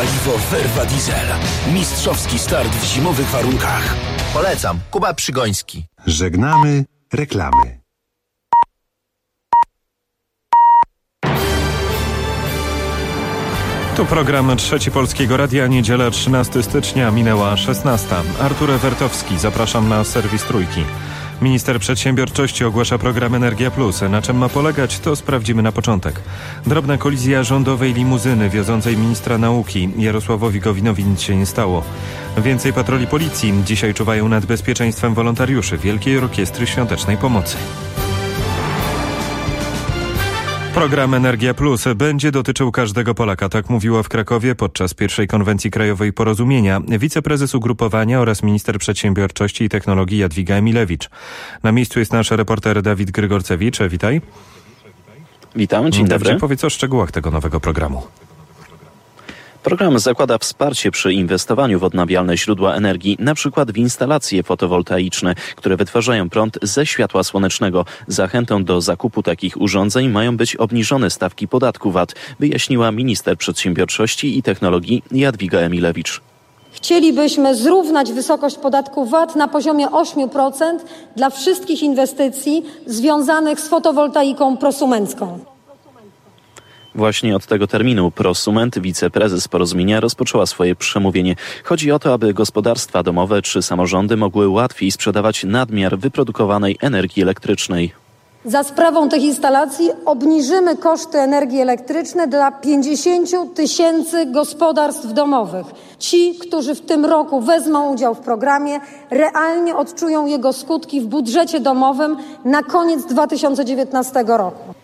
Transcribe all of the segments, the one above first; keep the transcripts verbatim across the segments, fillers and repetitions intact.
Paliwo Verva Diesel. Mistrzowski start w zimowych warunkach. Polecam. Kuba Przygoński. Żegnamy reklamy. Tu program Trzeci Polskiego Radia, niedziela trzynastego stycznia, minęła szesnasta. Artur Ewertowski, zapraszam na serwis Trójki. Minister Przedsiębiorczości ogłasza program Energia Plus. Na czym ma polegać, to sprawdzimy na początek. Drobna kolizja rządowej limuzyny wiozącej ministra nauki. Jarosławowi Gowinowi nic się nie stało. Więcej patroli policji. Dzisiaj czuwają nad bezpieczeństwem wolontariuszy Wielkiej Orkiestry Świątecznej Pomocy. Program Energia Plus będzie dotyczył każdego Polaka, tak mówiła w Krakowie podczas pierwszej konwencji krajowej Porozumienia wiceprezes ugrupowania oraz minister przedsiębiorczości i technologii Jadwiga Emilewicz. Na miejscu jest nasz reporter Dawid Grygorcewicz. Witaj. Witam, dzień dobry. Dawidzie, powiedz o szczegółach tego nowego programu. Program zakłada wsparcie przy inwestowaniu w odnawialne źródła energii, na przykład w instalacje fotowoltaiczne, które wytwarzają prąd ze światła słonecznego. Zachętą do zakupu takich urządzeń mają być obniżone stawki podatku V A T, wyjaśniła minister przedsiębiorczości i technologii Jadwiga Emilewicz. Chcielibyśmy zrównać wysokość podatku V A T na poziomie osiem procent dla wszystkich inwestycji związanych z fotowoltaiką prosumencką. Właśnie od tego terminu prosument, wiceprezes Porozumienia, rozpoczęła swoje przemówienie. Chodzi o to, aby gospodarstwa domowe czy samorządy mogły łatwiej sprzedawać nadmiar wyprodukowanej energii elektrycznej. Za sprawą tych instalacji obniżymy koszty energii elektrycznej dla pięćdziesięciu tysięcy gospodarstw domowych. Ci, którzy w tym roku wezmą udział w programie, realnie odczują jego skutki w budżecie domowym na koniec dwa tysiące dziewiętnastego roku.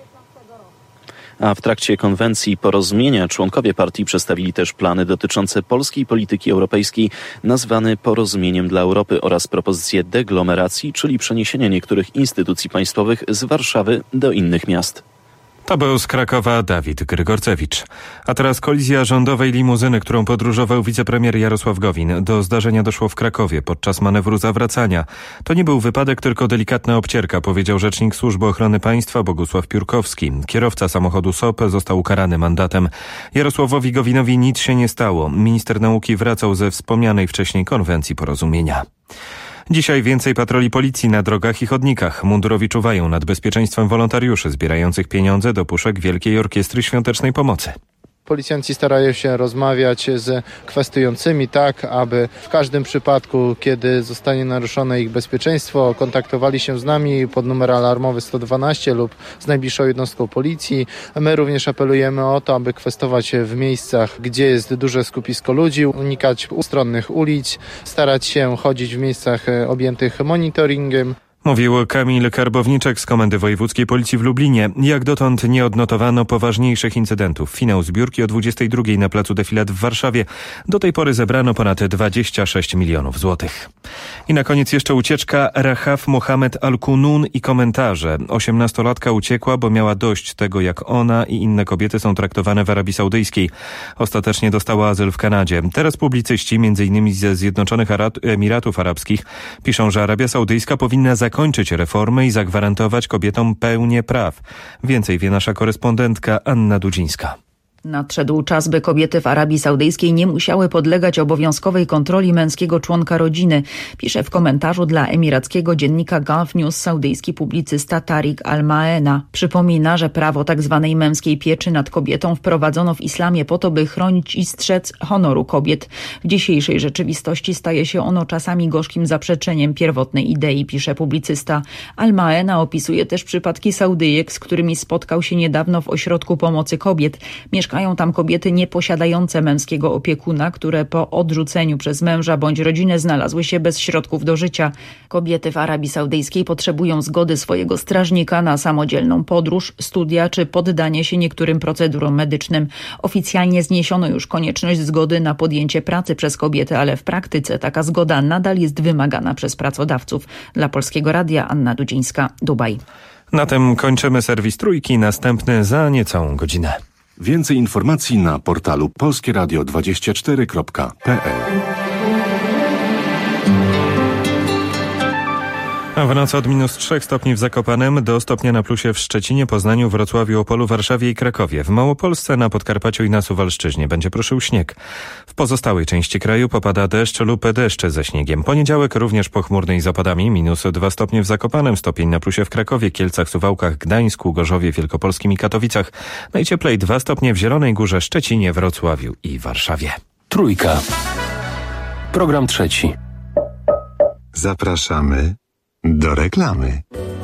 A w trakcie konwencji Porozumienia członkowie partii przedstawili też plany dotyczące polskiej polityki europejskiej, nazwany Porozumieniem dla Europy, oraz propozycje deglomeracji, czyli przeniesienia niektórych instytucji państwowych z Warszawy do innych miast. To był z Krakowa Dawid Grygorcewicz. A teraz kolizja rządowej limuzyny, którą podróżował wicepremier Jarosław Gowin. Do zdarzenia doszło w Krakowie podczas manewru zawracania. To nie był wypadek, tylko delikatna obcierka, powiedział rzecznik Służby Ochrony Państwa Bogusław Piórkowski. Kierowca samochodu S O P został ukarany mandatem. Jarosławowi Gowinowi nic się nie stało. Minister nauki wracał ze wspomnianej wcześniej konwencji Porozumienia. Dzisiaj więcej patroli policji na drogach i chodnikach. Mundurowi czuwają nad bezpieczeństwem wolontariuszy zbierających pieniądze do puszek Wielkiej Orkiestry Świątecznej Pomocy. Policjanci starają się rozmawiać z kwestionującymi tak, aby w każdym przypadku, kiedy zostanie naruszone ich bezpieczeństwo, kontaktowali się z nami pod numer alarmowy sto dwanaście lub z najbliższą jednostką policji. My również apelujemy o to, aby kwestować w miejscach, gdzie jest duże skupisko ludzi, unikać ustronnych ulic, starać się chodzić w miejscach objętych monitoringiem. Mówił Kamil Karbowniczek z Komendy Wojewódzkiej Policji w Lublinie. Jak dotąd nie odnotowano poważniejszych incydentów. Finał zbiórki o dwudziestej drugiej na placu Defilat w Warszawie. Do tej pory zebrano ponad dwadzieścia sześć milionów złotych. I na koniec jeszcze ucieczka. Rahaf Mohamed Al-Kunun i komentarze. Osiemnastolatka uciekła, bo miała dość tego, jak ona i inne kobiety są traktowane w Arabii Saudyjskiej. Ostatecznie dostała azyl w Kanadzie. Teraz publicyści, między innymi ze Zjednoczonych Emiratów Arabskich, piszą, że Arabia Saudyjska powinna zakończyć reformy i zagwarantować kobietom pełnię praw. Więcej wie nasza korespondentka Anna Dudzińska. Nadszedł czas, by kobiety w Arabii Saudyjskiej nie musiały podlegać obowiązkowej kontroli męskiego członka rodziny, pisze w komentarzu dla emirackiego dziennika Gulf News saudyjski publicysta Tariq Al-Maena. Przypomina, że prawo tzw. męskiej pieczy nad kobietą wprowadzono w islamie po to, by chronić i strzec honoru kobiet. W dzisiejszej rzeczywistości staje się ono czasami gorzkim zaprzeczeniem pierwotnej idei, pisze publicysta. Al-Maena opisuje też przypadki Saudyjek, z którymi spotkał się niedawno w ośrodku pomocy kobiet. Mieszkają tam kobiety nieposiadające męskiego opiekuna, które po odrzuceniu przez męża bądź rodzinę znalazły się bez środków do życia. Kobiety w Arabii Saudyjskiej potrzebują zgody swojego strażnika na samodzielną podróż, studia czy poddanie się niektórym procedurom medycznym. Oficjalnie zniesiono już konieczność zgody na podjęcie pracy przez kobiety, ale w praktyce taka zgoda nadal jest wymagana przez pracodawców. Dla Polskiego Radia Anna Dudzińska, Dubaj. Na tym kończymy serwis Trójki, następny za niecałą godzinę. Więcej informacji na portalu polskie radio dwadzieścia cztery kropka p l. A w nocy od minus trzech stopni w Zakopanem do stopnia na plusie w Szczecinie, Poznaniu, Wrocławiu, Opolu, Warszawie i Krakowie. W Małopolsce, na Podkarpaciu i na Suwalszczyźnie będzie pruszył śnieg. W pozostałej części kraju popada deszcz lub deszcz ze śniegiem. Poniedziałek również pochmurny i z opadami. Minus dwa stopnie w Zakopanem, stopień na plusie w Krakowie, Kielcach, Suwałkach, Gdańsku, Gorzowie Wielkopolskim i Katowicach. Najcieplej dwa stopnie w Zielonej Górze, Szczecinie, Wrocławiu i Warszawie. Trójka. Program trzeci. Zapraszamy do reklamy.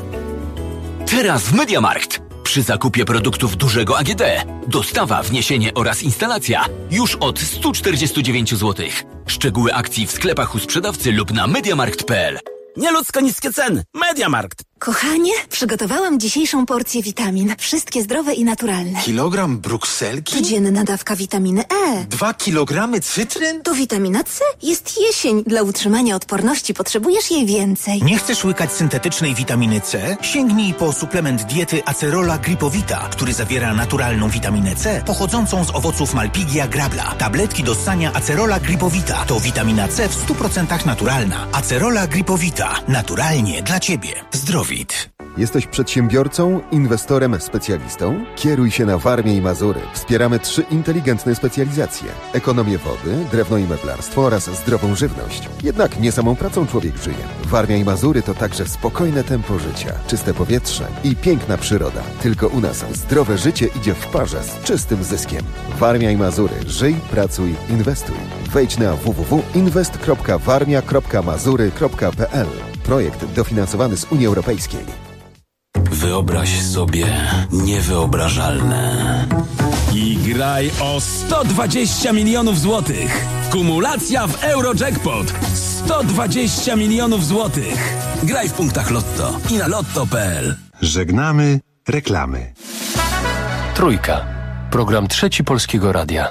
Teraz w MediaMarkt. Przy zakupie produktów dużego A G D dostawa, wniesienie oraz instalacja już od sto czterdzieści dziewięć złotych. Szczegóły akcji w sklepach u sprzedawcy lub na mediamarkt kropka p l. Nieludzko niskie ceny. MediaMarkt. Kochanie, przygotowałam dzisiejszą porcję witamin. Wszystkie zdrowe i naturalne. Kilogram brukselki? Codzienna dawka witaminy E. Dwa kilogramy cytryn? To witamina C. Jest jesień. Dla utrzymania odporności potrzebujesz jej więcej. Nie chcesz łykać syntetycznej witaminy C? Sięgnij po suplement diety Acerola Gripowita, który zawiera naturalną witaminę C pochodzącą z owoców Malpighia grabla. Tabletki do ssania Acerola Gripowita to witamina C w stu procentach naturalna. Acerola Gripowita. Naturalnie dla Ciebie. Zdrowit. Jesteś przedsiębiorcą, inwestorem, specjalistą? Kieruj się na Warmię i Mazury. Wspieramy trzy inteligentne specjalizacje. Ekonomię wody, drewno i meblarstwo oraz zdrową żywność. Jednak nie samą pracą człowiek żyje. Warmia i Mazury to także spokojne tempo życia, czyste powietrze i piękna przyroda. Tylko u nas zdrowe życie idzie w parze z czystym zyskiem. Warmia i Mazury. Żyj, pracuj, inwestuj. Wejdź na w w w kropka inwest kropka warmia kropka mazury kropka p l. Projekt dofinansowany z Unii Europejskiej. Wyobraź sobie niewyobrażalne. I graj o sto dwadzieścia milionów złotych. Kumulacja w Eurojackpot. sto dwadzieścia milionów złotych. Graj w punktach Lotto i na lotto kropka p l. Żegnamy reklamy. Trójka. Program trzeci Polskiego Radia.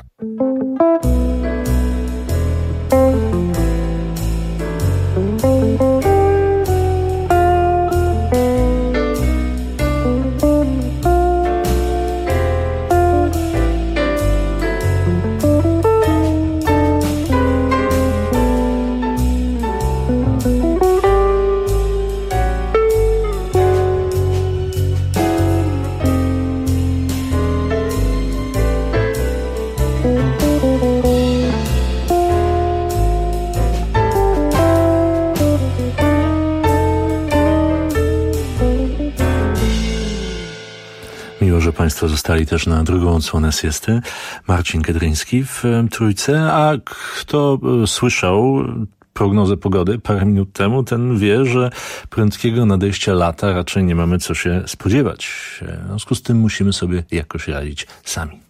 Że Państwo zostali też na drugą odsłonę siesty. Marcin Kedryński w Trójce, a kto słyszał prognozę pogody parę minut temu, ten wie, że prędkiego nadejścia lata raczej nie mamy co się spodziewać. W związku z tym musimy sobie jakoś radzić sami.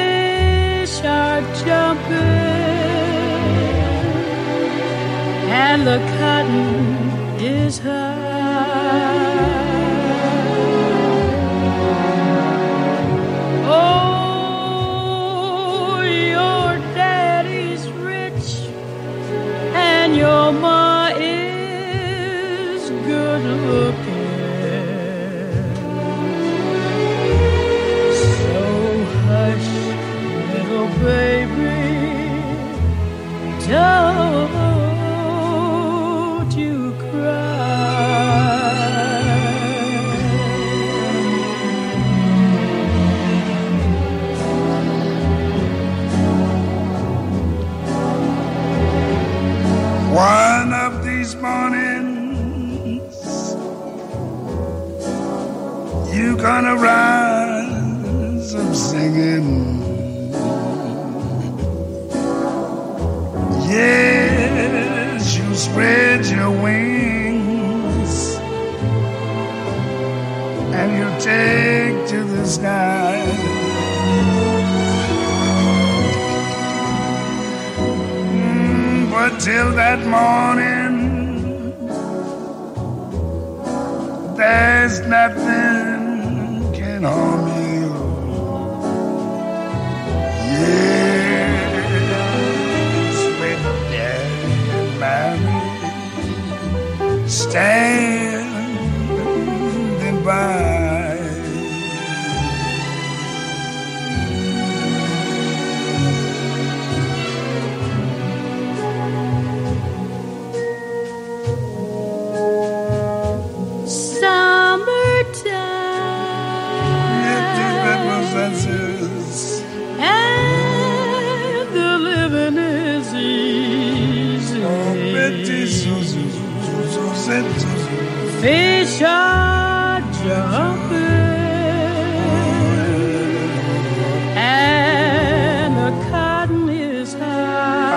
And and the cotton is high. Oh, your daddy's rich and your ma is good looking. So hush, little baby, don't you cry. One of these mornings you gonna rise up singing. Yes, you spread your wings and you take to the sky. Mm, but till that morning, there's nothing can harm you. Standing by. Summertime, and the living is easy. Fish are jumping and the cotton is high.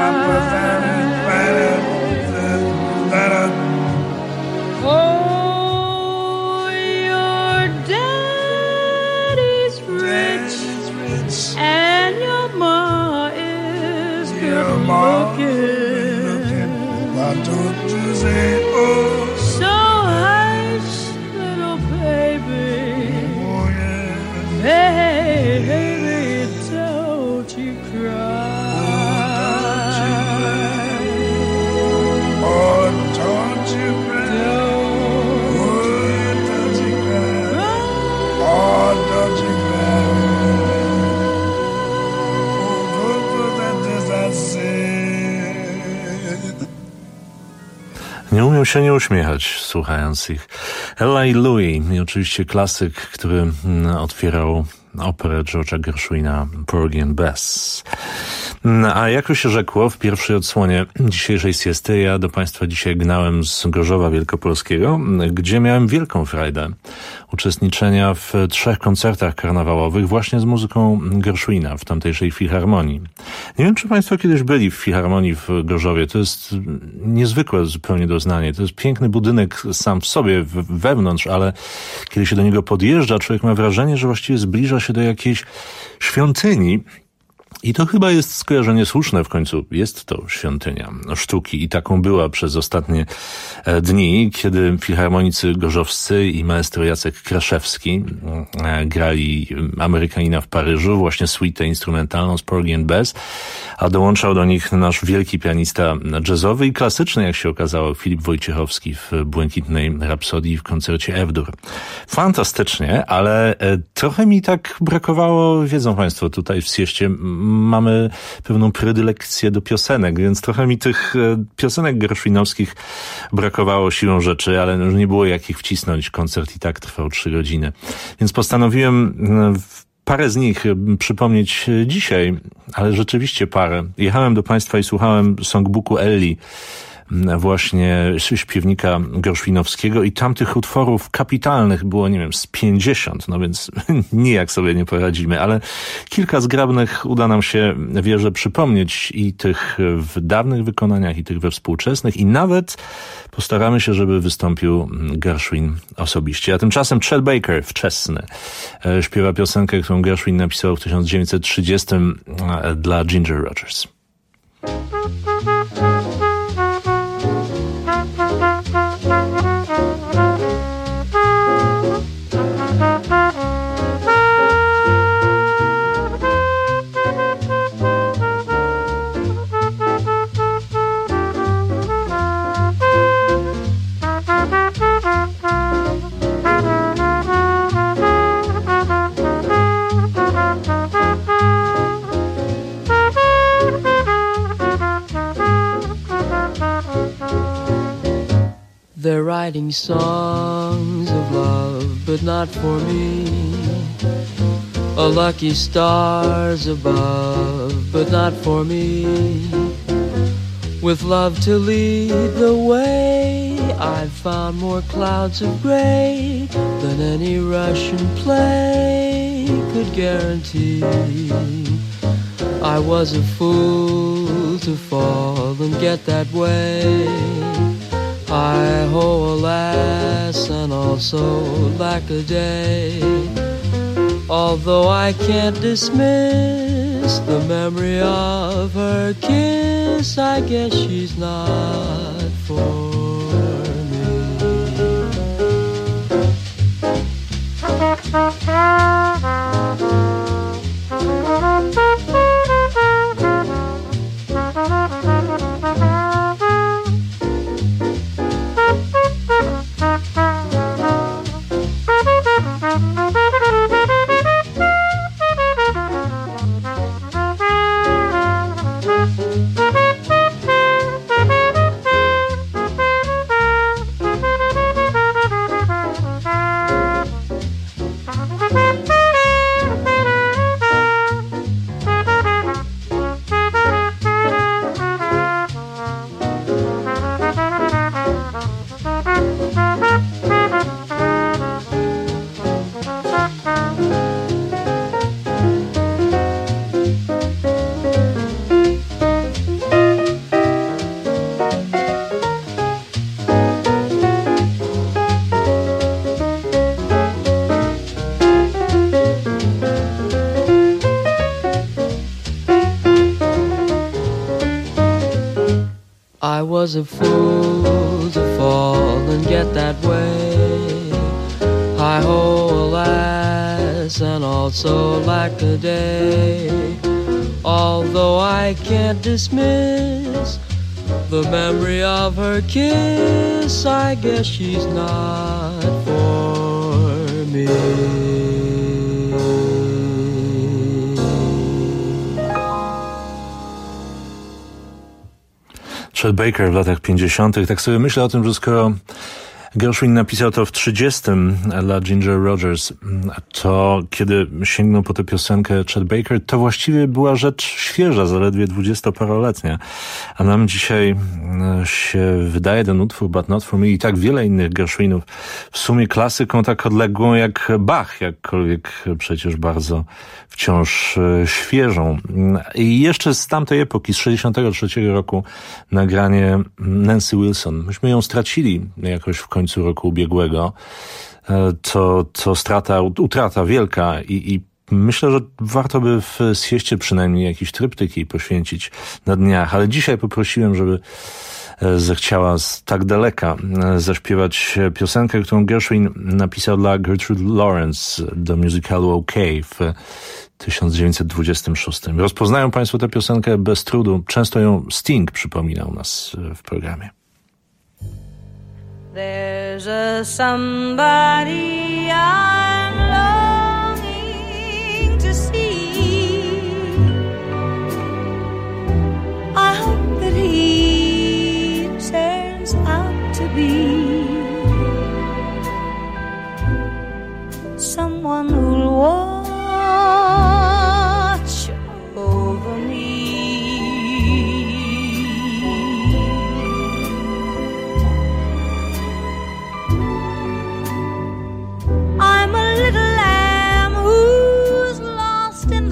Oh, your daddy's rich and your ma is good looking. Why don't you say oh? Baby, don't you cry. Oh, don't you cry. Oh, don't you cry. Oh, don't you cry. Oh, that is I said. Nie umiał się nie uśmiechać, słuchając ich. Ella i Louie i oczywiście klasyk, który otwierał operę George'a Gershwina Porgy and Bess. A jak już się rzekło w pierwszej odsłonie dzisiejszej siesty, ja do Państwa dzisiaj gnałem z Gorzowa Wielkopolskiego, gdzie miałem wielką frajdę uczestniczenia w trzech koncertach karnawałowych właśnie z muzyką Gershwina w tamtejszej filharmonii. Nie wiem, czy Państwo kiedyś byli w filharmonii w Gorzowie. To jest niezwykłe zupełnie doznanie. To jest piękny budynek sam w sobie, wewnątrz, ale kiedy się do niego podjeżdża, człowiek ma wrażenie, że właściwie zbliża się do jakiejś świątyni. I to chyba jest skojarzenie słuszne, w końcu jest to świątynia sztuki i taką była przez ostatnie dni, kiedy filharmonicy gorzowscy i maestro Jacek Kraszewski grali Amerykanina w Paryżu, właśnie suitę instrumentalną z Porgy and Bess, a dołączał do nich nasz wielki pianista jazzowy i klasyczny, jak się okazało, Filip Wojciechowski w Błękitnej Rapsodii w koncercie F-dur. Fantastycznie, ale trochę mi tak brakowało, wiedzą Państwo, tutaj w sieście mamy pewną predylekcję do piosenek, więc trochę mi tych piosenek gershwinowskich brakowało siłą rzeczy, ale nie było jak ich wcisnąć. Koncert i tak trwał trzy godziny. Więc postanowiłem parę z nich przypomnieć dzisiaj, ale rzeczywiście parę. Jechałem do Państwa i słuchałem songbooku Elli, właśnie śpiewnika gershwinowskiego i tamtych utworów kapitalnych było, nie wiem, z pięćdziesiąt, no więc nijak sobie nie poradzimy, ale kilka zgrabnych uda nam się, wierzę, przypomnieć i tych w dawnych wykonaniach, i tych we współczesnych, i nawet postaramy się, żeby wystąpił Gershwin osobiście. A tymczasem Chet Baker, wczesny, śpiewa piosenkę, którą Gershwin napisał w tysiąc dziewięćset trzydziestym dla Ginger Rogers. They're writing songs of love, but not for me. A lucky stars above, but not for me. With love to lead the way, I've found more clouds of gray than any Russian play could guarantee. I was a fool to fall and get that way. Hi-ho, alas, and also lack a day. Although I can't dismiss the memory of her kiss, I guess she's not for I was a fool to fall and get that way. Hi-ho, alas, and also lack a day. Although I can't dismiss the memory of her kiss, I guess she's not for me. Chet Baker w latach pięćdziesiątych. Tak sobie myślę o tym, że skoro Gershwin napisał to w trzydziestym dla Ginger Rogers, to kiedy sięgnął po tę piosenkę Chet Baker, to właściwie była rzecz świeża, zaledwie dwudziestoparoletnia. A nam dzisiaj się wydaje ten utwór But Not For Me i tak wiele innych Gershwinów w sumie klasyką tak odległą jak Bach, jakkolwiek przecież bardzo wciąż świeżą. I jeszcze z tamtej epoki, z sześćdziesiątego trzeciego roku, nagranie Nancy Wilson. Myśmy ją stracili jakoś w końcu roku ubiegłego. To, to strata, utrata wielka i, i myślę, że warto by w sieście przynajmniej jakiś tryptyk jej poświęcić na dniach, ale dzisiaj poprosiłem, żeby zechciała z tak daleka zaśpiewać piosenkę, którą Gershwin napisał dla Gertrude Lawrence do musicalu OK w tysiąc dziewięćset dwudziestym szóstym. Rozpoznają Państwo tę piosenkę bez trudu. Często ją Sting przypominał nas w programie. There's a somebody I'm longing to see. I hope that he turns out to be someone who'll watch over me. I'm a little lamb who's lost in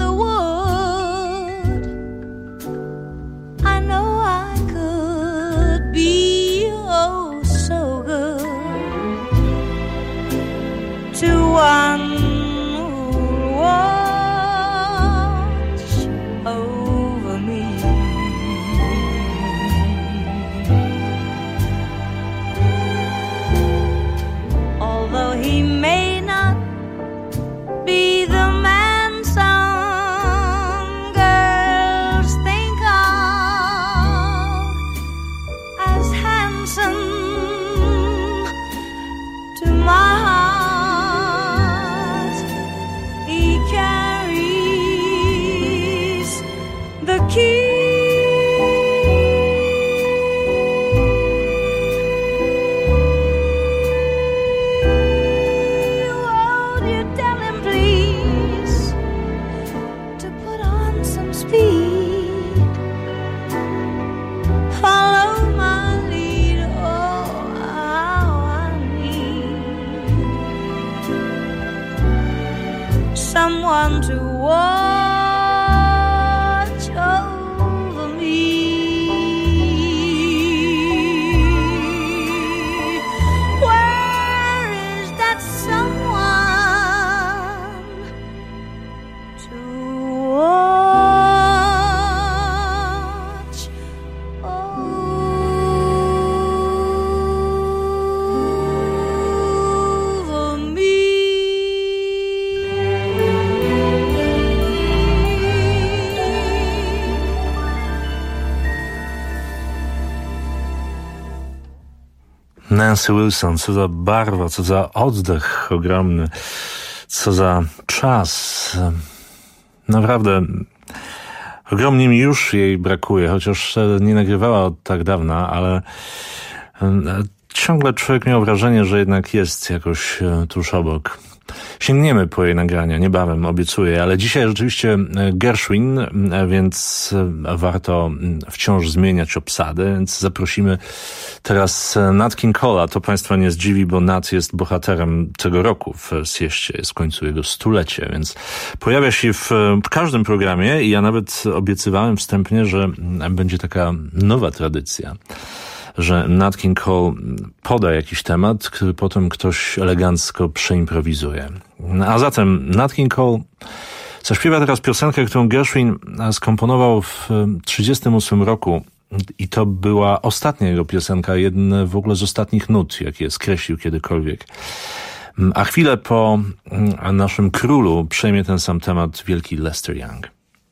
Nancy Wilson, co za barwa, co za oddech ogromny, co za czas. Naprawdę ogromnie mi już jej brakuje, chociaż nie nagrywała od tak dawna, ale ciągle człowiek miał wrażenie, że jednak jest jakoś tuż obok. Sięgniemy po jej nagrania, niebawem, obiecuję, ale dzisiaj rzeczywiście Gershwin, więc warto wciąż zmieniać obsadę, więc zaprosimy teraz Nat King Cole'a. To Państwa nie zdziwi, bo Nat jest bohaterem tego roku w Sieście, jest w końcu jego stulecie, więc pojawia się w każdym programie i ja nawet obiecywałem wstępnie, że będzie taka nowa tradycja, że Nat King Cole poda jakiś temat, który potem ktoś elegancko przeimprowizuje. A zatem Nat King Cole zaśpiewa teraz piosenkę, którą Gershwin skomponował w trzydziestym ósmym roku i to była ostatnia jego piosenka, jedna w ogóle z ostatnich nut, jakie skreślił kiedykolwiek. A chwilę po naszym królu przejmie ten sam temat wielki Lester Young.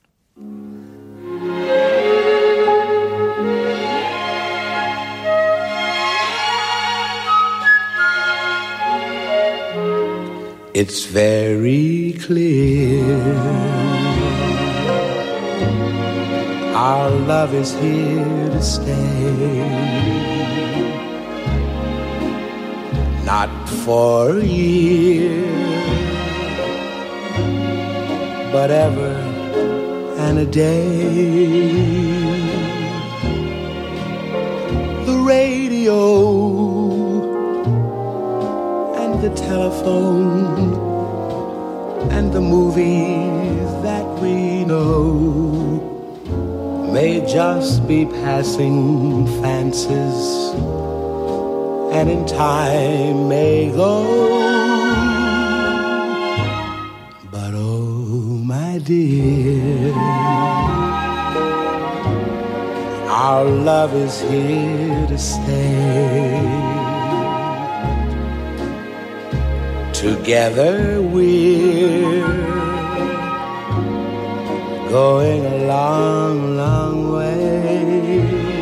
It's very clear our love is here to stay, not for a year, but ever and a day. The radio, the telephone, and the movies that we know may just be passing fancies, and in time may go. But oh, my dear, our love is here to stay. Together we're going a long, long way.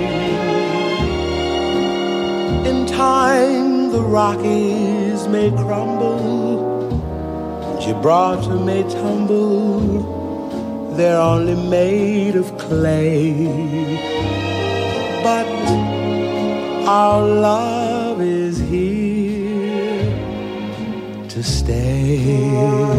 In time the Rockies may crumble, Gibraltar may tumble, they're only made of clay. But our love is here to stay.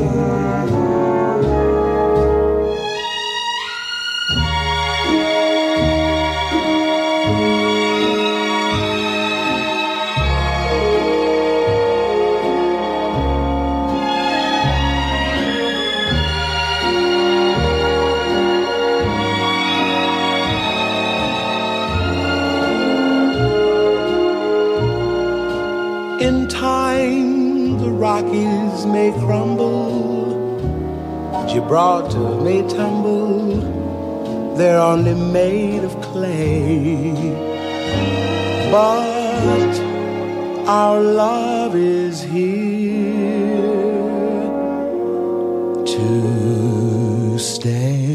In time the Rockies may crumble, Gibraltar may tumble, they're only made of clay. But our love is here to stay.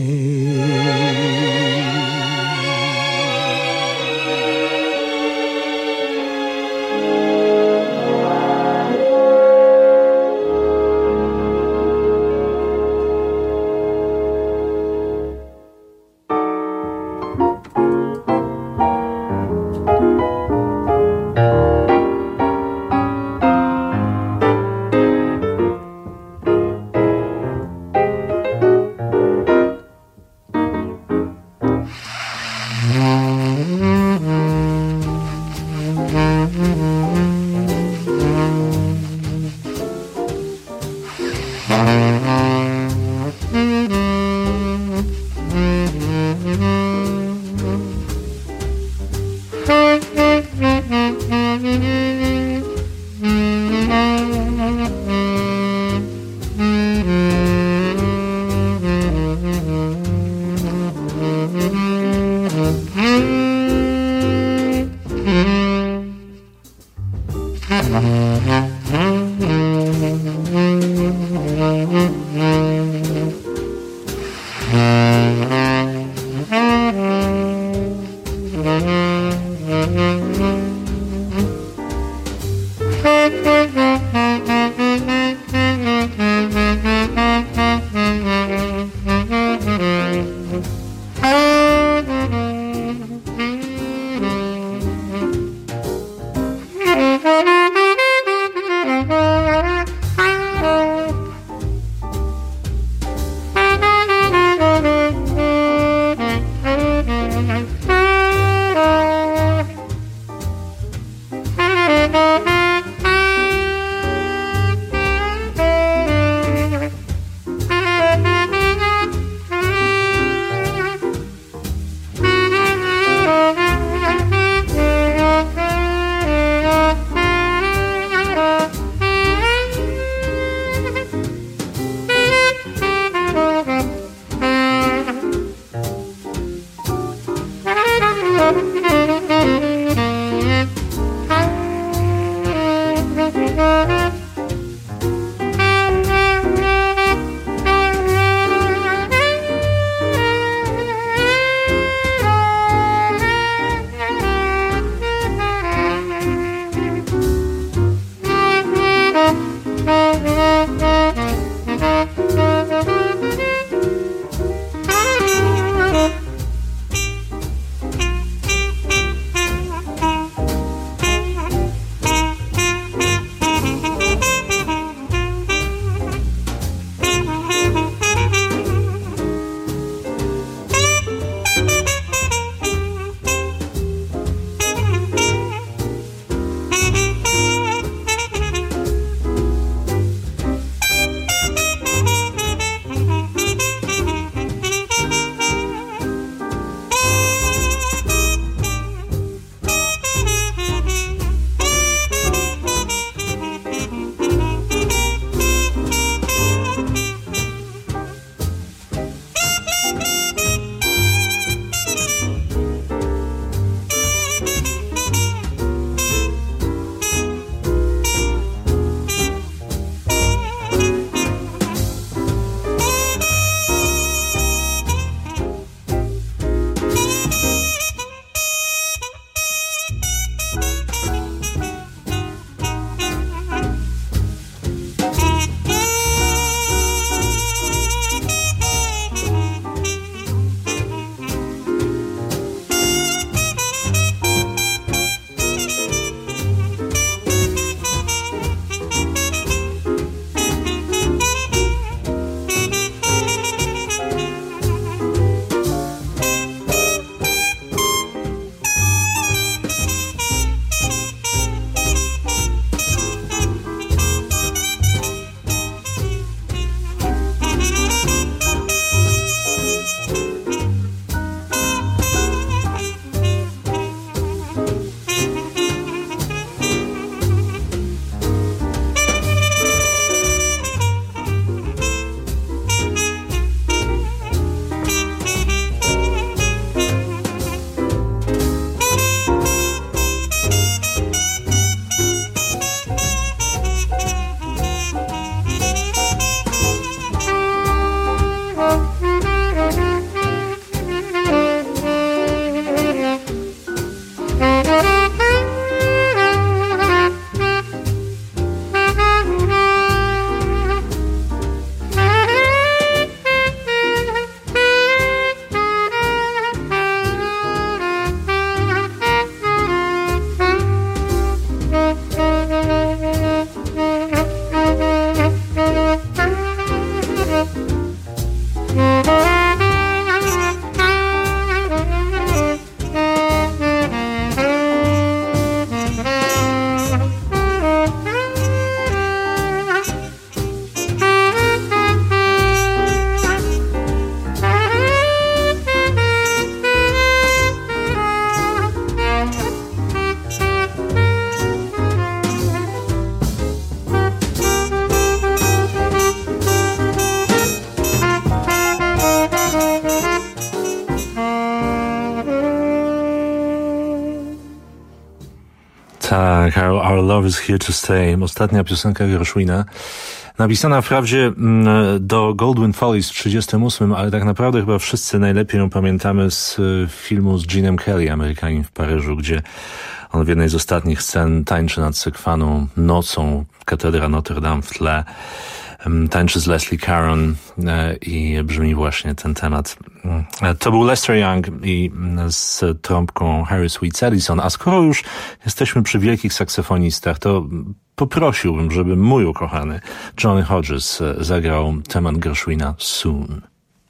Tak, Our, Our Love is Here to Stay. Ostatnia piosenka Gershwina. Napisana wprawdzie do Goldwyn Follies w trzydziestym ósmym, ale tak naprawdę chyba wszyscy najlepiej ją pamiętamy z filmu z Genem Kelly, Amerykanin w Paryżu, gdzie on w jednej z ostatnich scen tańczy nad sekwaną nocą, katedra Notre Dame w tle. Tańczy z Leslie Caron i brzmi właśnie ten temat. To był Lester Young i z trąbką Harry Sweet Ellison. A skoro już jesteśmy przy wielkich saksofonistach, to poprosiłbym, żeby mój ukochany Johnny Hodges zagrał temat Gershwina Soon.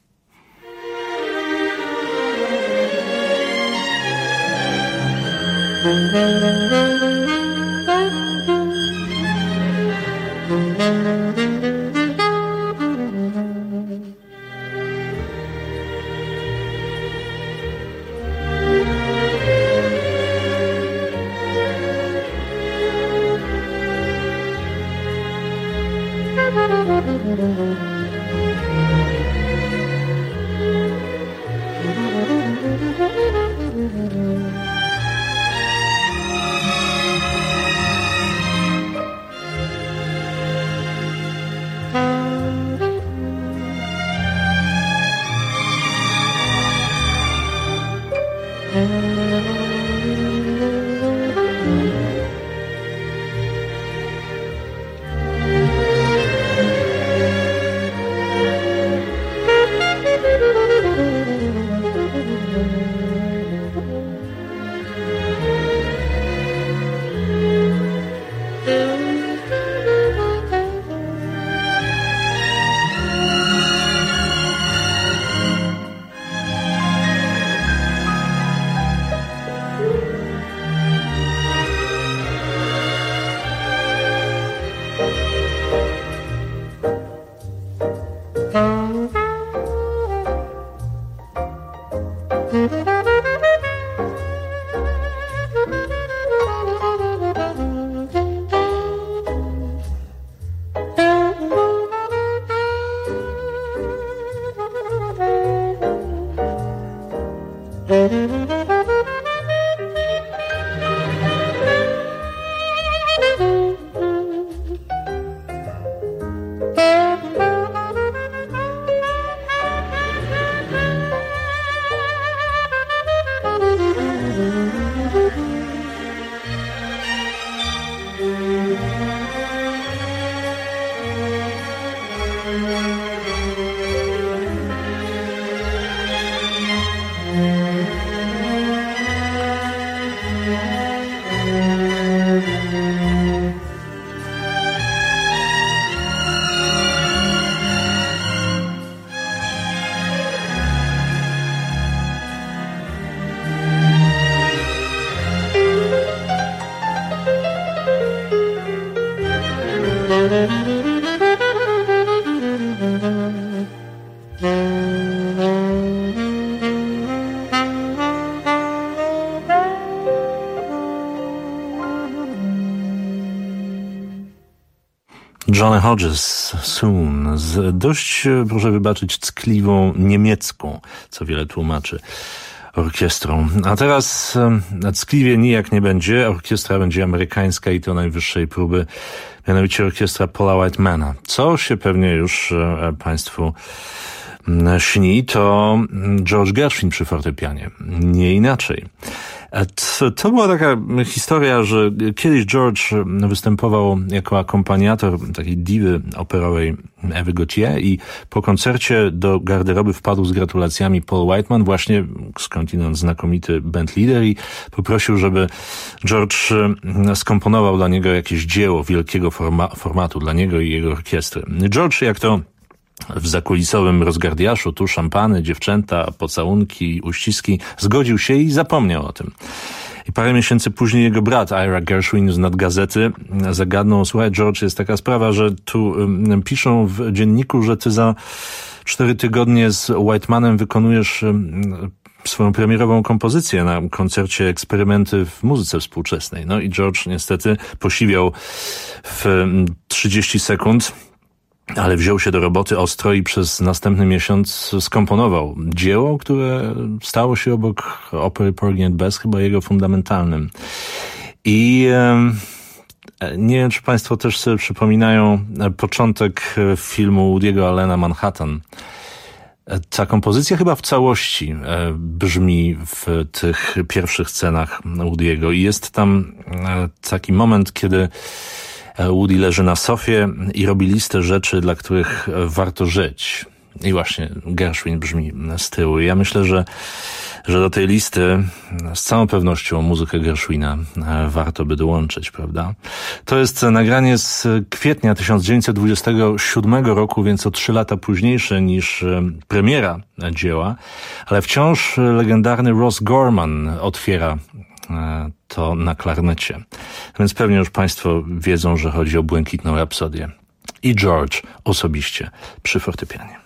Johnny Hodges, Soon, z dość, proszę wybaczyć, ckliwą niemiecką, co wiele tłumaczy, orkiestrą. A teraz ckliwie nijak nie będzie, orkiestra będzie amerykańska i to najwyższej próby, mianowicie orkiestra Paula Whitemana. Co się pewnie już Państwu śni, to George Gershwin przy fortepianie. Nie inaczej. To była taka historia, że kiedyś George występował jako akompaniator takiej diwy operowej Ewy Gautier i po koncercie do garderoby wpadł z gratulacjami Paul Whiteman, właśnie skądinąd znakomity bandleader, i poprosił, żeby George skomponował dla niego jakieś dzieło wielkiego forma- formatu dla niego i jego orkiestry. George, jak to w zakulisowym rozgardiaszu, tu szampany, dziewczęta, pocałunki, uściski, zgodził się i zapomniał o tym. I parę miesięcy później jego brat Ira Gershwin z nadgazety zagadnął: słuchaj, George, jest taka sprawa, że tu um, piszą w dzienniku, że ty za cztery tygodnie z Whitemanem wykonujesz um, swoją premierową kompozycję na koncercie Eksperymenty w muzyce współczesnej. No i George niestety posiwiał w trzydzieści sekund, ale wziął się do roboty ostro i przez następny miesiąc skomponował dzieło, które stało się obok opery Porgy and Bess chyba jego fundamentalnym. I nie wiem, czy państwo też sobie przypominają początek filmu Woody'ego Allena Manhattan. Ta kompozycja chyba w całości brzmi w tych pierwszych scenach Woody'ego i jest tam taki moment, kiedy Woody leży na sofie i robi listę rzeczy, dla których warto żyć. I właśnie Gershwin brzmi z tyłu. Ja myślę, że, że do tej listy z całą pewnością muzykę Gershwina warto by dołączyć, prawda? To jest nagranie z kwietnia tysiąc dziewięćset dwudziestego siódmego roku, więc o trzy lata późniejsze niż premiera dzieła, ale wciąż legendarny Ross Gorman otwiera to na klarnecie. Więc pewnie już państwo wiedzą, że chodzi o Błękitną Rapsodię. I George osobiście przy fortepianie.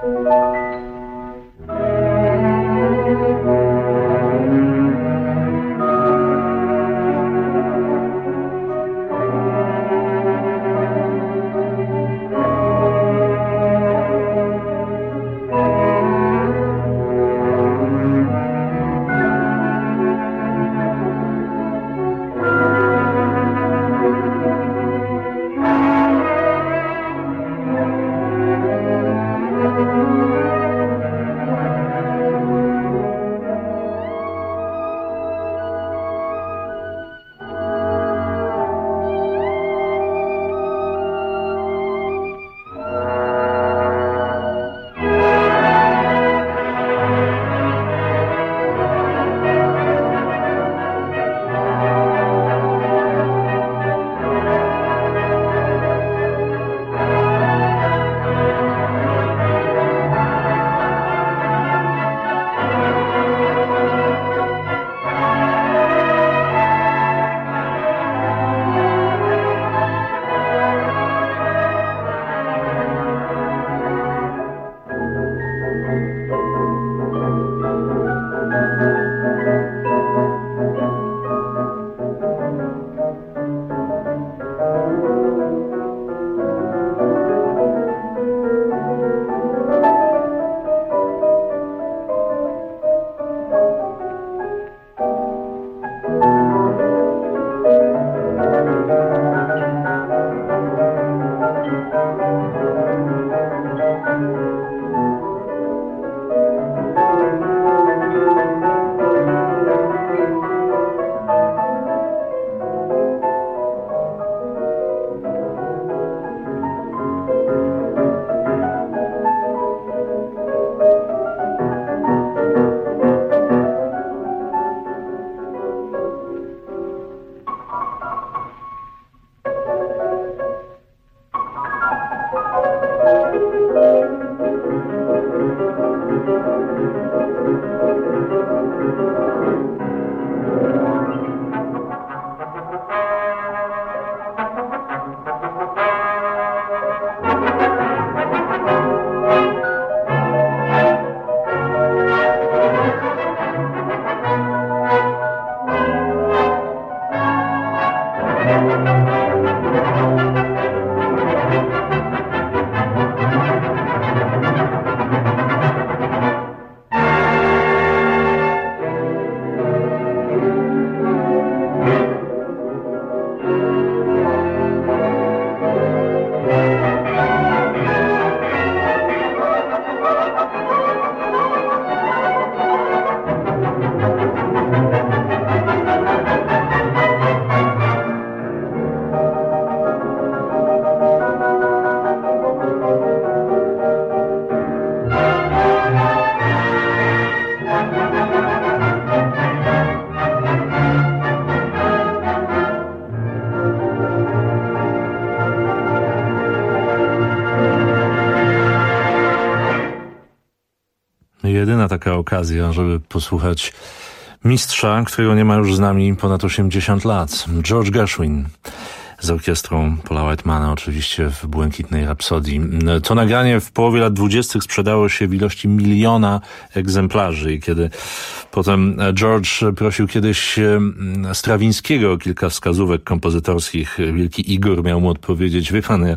Jedyna taka okazja, żeby posłuchać mistrza, którego nie ma już z nami ponad osiemdziesiąt lat. George Gershwin z orkiestrą Paula Whitemana, oczywiście w Błękitnej Rapsodii. To nagranie w połowie lat dwudziestych sprzedało się w ilości miliona egzemplarzy i kiedy potem George prosił kiedyś Strawińskiego o kilka wskazówek kompozytorskich, wielki Igor miał mu odpowiedzieć: wie pan, ja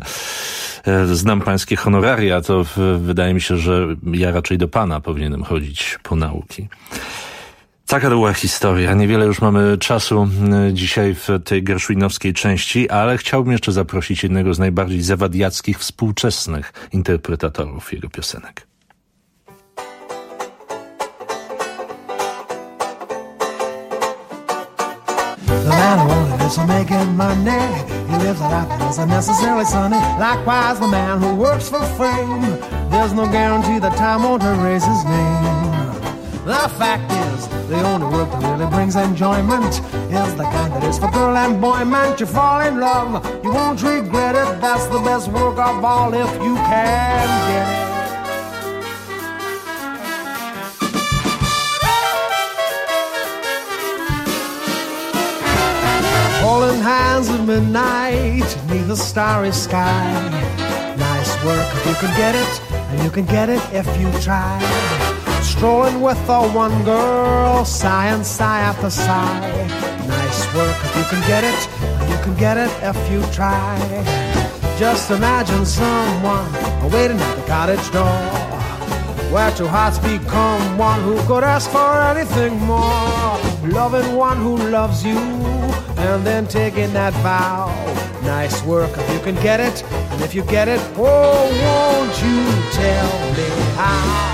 znam pańskie honoraria, to wydaje mi się, że ja raczej do pana powinienem chodzić po nauki. Taka to była historia. Niewiele już mamy czasu dzisiaj w tej gershwinowskiej części, ale chciałbym jeszcze zaprosić jednego z najbardziej zawadiackich współczesnych interpretatorów jego piosenek. The man who only lives for making money, he lives a life that isn't necessarily sunny. Likewise, the man who works for fame, there's no guarantee that time won't erase his name. The fact is, the only work that really brings enjoyment is the kind that is for girl and boy. Man, you fall in love, you won't regret it. That's the best work of all if you can get it. Holding hands at midnight, neath the starry sky. Nice work if you could get it. and you can get it if you try. Strolling with the one girl, sigh and sigh after sigh. Nice work if you can get it, and you can get it if you try. Just imagine someone waiting at the cottage door, where two hearts become one who could ask for anything more. Loving one who loves you, and then taking that vow. Nice work if you can get it, and if you get it, oh, won't you tell me how?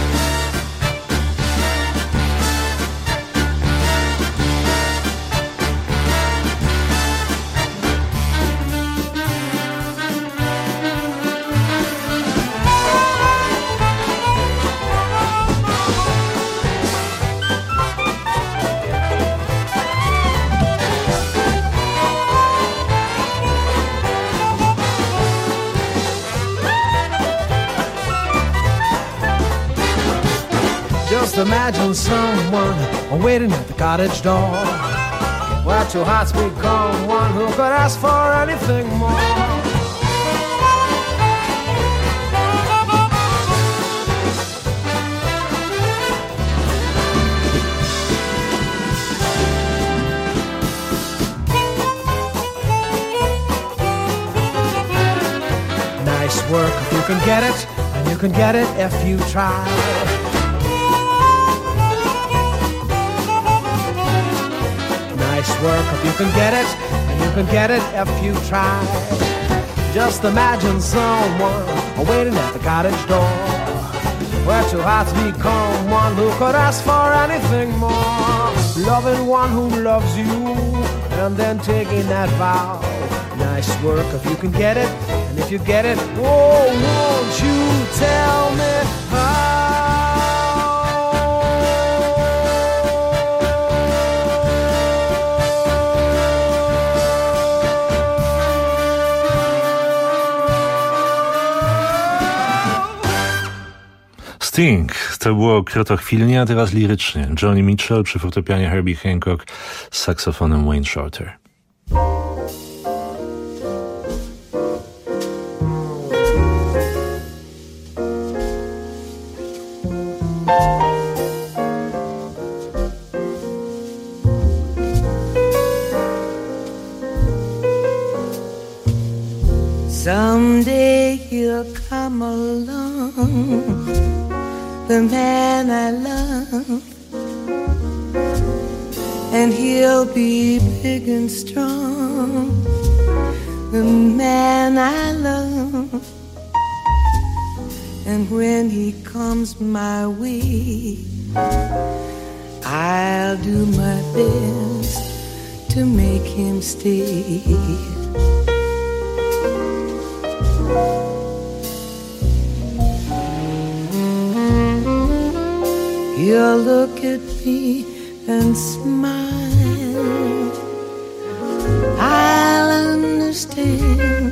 Just imagine someone waiting at the cottage door, where two hearts become one who could ask for anything more. Nice work if you can get it, and you can get it if you try. Nice work if you can get it, and you can get it if you try. Just imagine someone waiting at the cottage door, where two hearts become one who could ask for anything more. Loving one who loves you, and then taking that vow. Nice work if you can get it, and if you get it, oh, won't you tell me how? Sting. To było krotochwilnie, a teraz lirycznie. Joni Mitchell przy fortepianie Herbie Hancock z saksofonem Wayne Shorter. Someday he'll come along, the man I love, and he'll be big and strong, the man I love. And when he comes my way, I'll do my best to make him stay. He'll look at me and smile, I'll understand,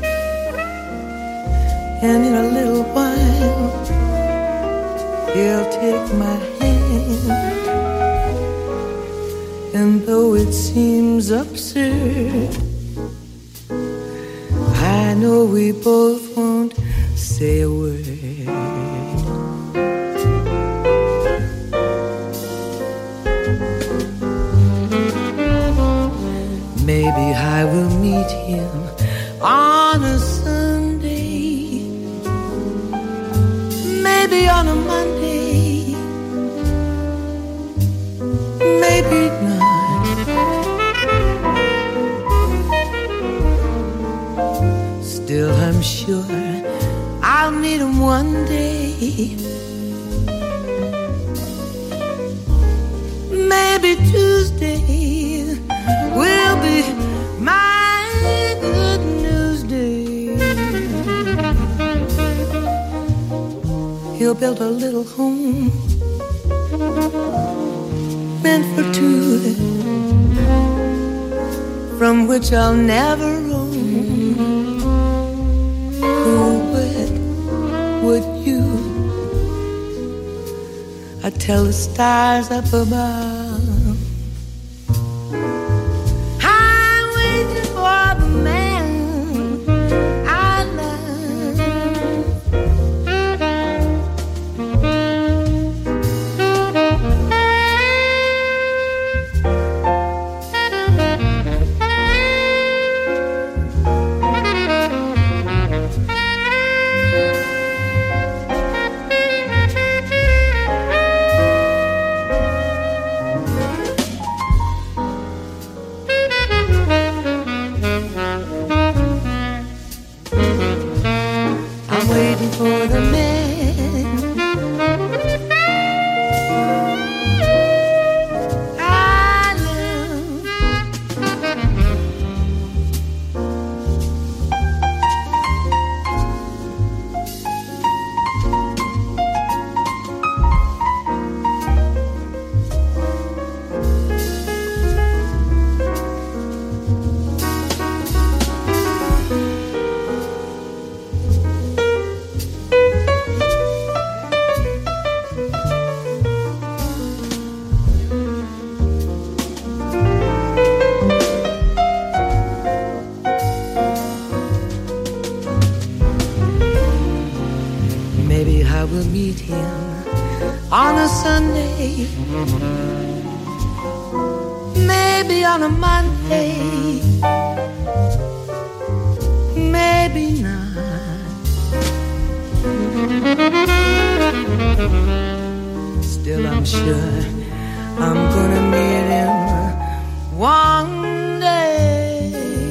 and in a little while he'll take my hand. And though it seems absurd, I know we both won't say a word. Maybe I will meet him on a Sunday, maybe on a Monday, maybe not. Still I'm sure I'll meet him one day. Maybe Tuesday will be my good news day. He'll build a little home meant for two, from which I'll never roam. Who would, would you? I tell the stars up above, on a Sunday, maybe on a Monday, maybe not. Still I'm sure I'm gonna meet him one day.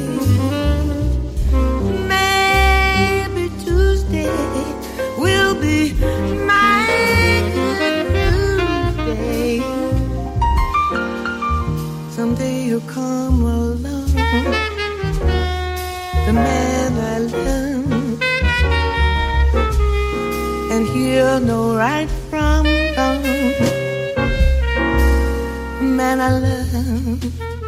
Maybe Tuesday will be my Tuesday. Someday you'll come along, the man I love, and he'll know right from wrong. Man I love,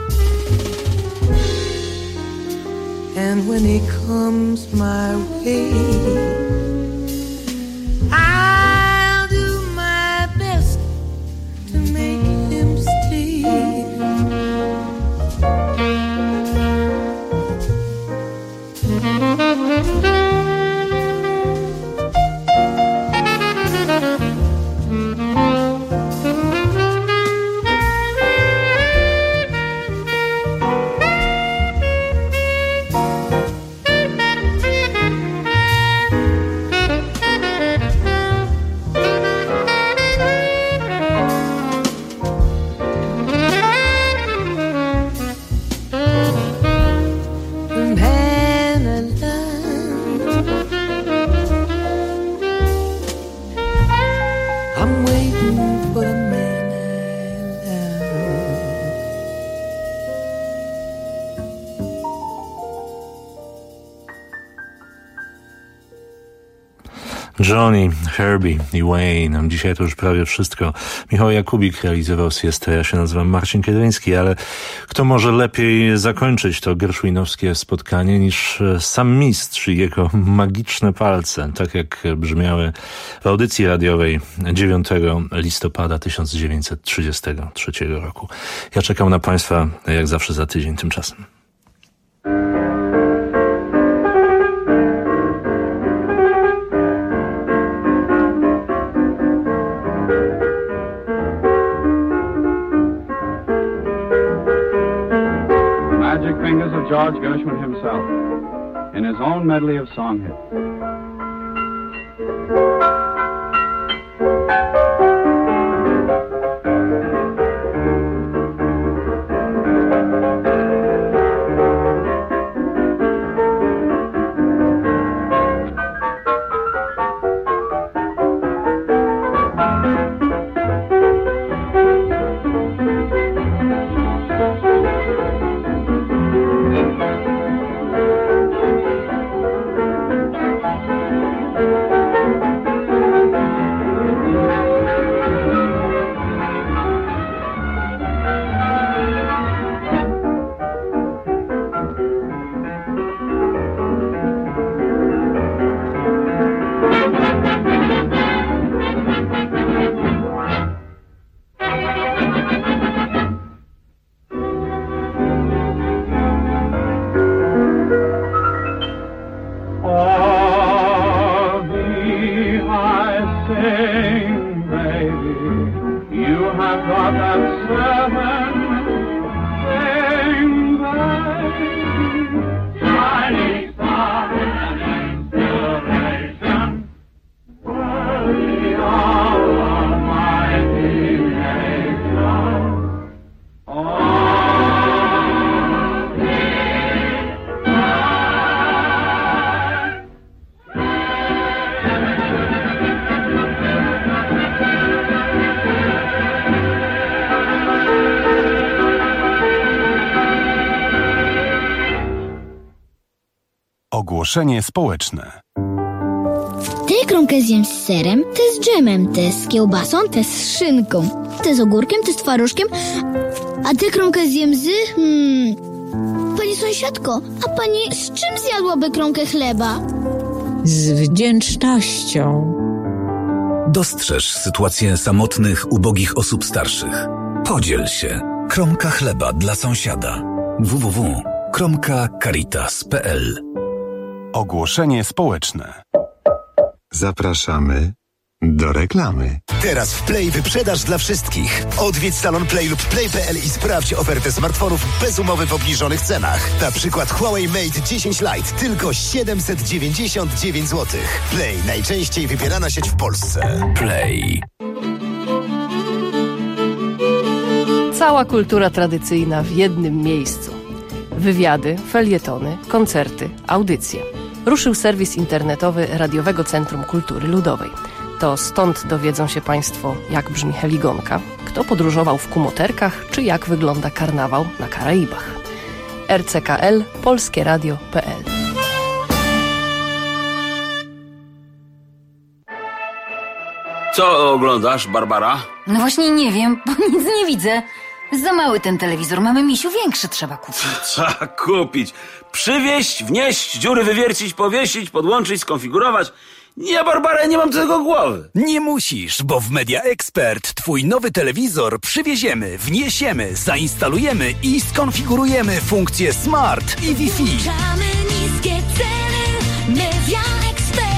and when he comes my way, I'll do my best to make him stay. Johnny, Herbie i Wayne. Dzisiaj to już prawie wszystko. Michał Jakubik realizował siestę. Ja się nazywam Marcin Kiedryński, ale kto może lepiej zakończyć to gershwinowskie spotkanie niż sam mistrz i jego magiczne palce, tak jak brzmiały w audycji radiowej dziewiątego listopada tysiąc dziewięćset trzydziestego trzeciego roku. Ja czekam na Państwa jak zawsze za tydzień tymczasem. Fingers of George Gershwin himself, in his own medley of song hits. Ogłoszenie społeczne. Tę kromkę zjem z serem, tę z dżemem, tę z kiełbasą, tę z szynką, tę z ogórkiem, tę z twarożkiem, a tę kromkę zjem z... Hmm, pani sąsiadko, a pani z czym zjadłaby kromkę chleba? Z wdzięcznością. Dostrzeż sytuację samotnych, ubogich osób starszych. Podziel się. Kromka chleba dla sąsiada. w w w kropka caritas kropka p l. Ogłoszenie społeczne. Zapraszamy Do reklamy. Teraz w Play wyprzedaż dla wszystkich. Odwiedź salon Play lub play kropka p l i sprawdź ofertę smartfonów bez umowy w obniżonych cenach. Na przykład Huawei Mate dziesięć Lite tylko siedemset dziewięćdziesiąt dziewięć złotych. Play, najczęściej wybierana sieć w Polsce. Play. Cała kultura tradycyjna w jednym miejscu. Wywiady, felietony, koncerty, audycje. Ruszył serwis internetowy Radiowego Centrum Kultury Ludowej. To stąd dowiedzą się Państwo, jak brzmi heligonka, kto podróżował w kumoterkach, czy jak wygląda karnawał na Karaibach. R C K L, polskie radio kropka p l. Co oglądasz, Barbara? No właśnie nie wiem, bo nic nie widzę. Za mały ten telewizor, mamy misiu, większy trzeba kupić. Trzeba kupić. Przywieźć, wnieść, dziury wywiercić, powiesić, podłączyć, skonfigurować. Nie, Barbara, nie mam do tego głowy. Nie musisz, bo w Media Expert twój nowy telewizor przywieziemy, wniesiemy, zainstalujemy i skonfigurujemy funkcje Smart i Wi-Fi. Niskie ceny, Media Expert.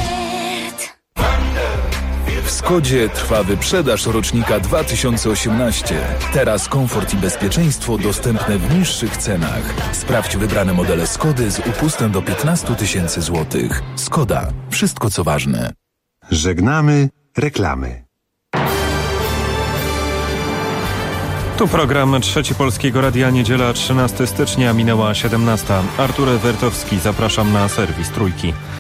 W Skodzie trwa wyprzedaż rocznika dwa tysiące osiemnaście. Teraz komfort i bezpieczeństwo dostępne w niższych cenach. Sprawdź wybrane modele Skody z upustem do piętnaście tysięcy złotych. Skoda. Wszystko co ważne. Żegnamy reklamy. Tu program Trzeci Polskiego Radia, niedziela trzynastego stycznia, minęła siedemnasta. Artur Wertowski, zapraszam na serwis Trójki.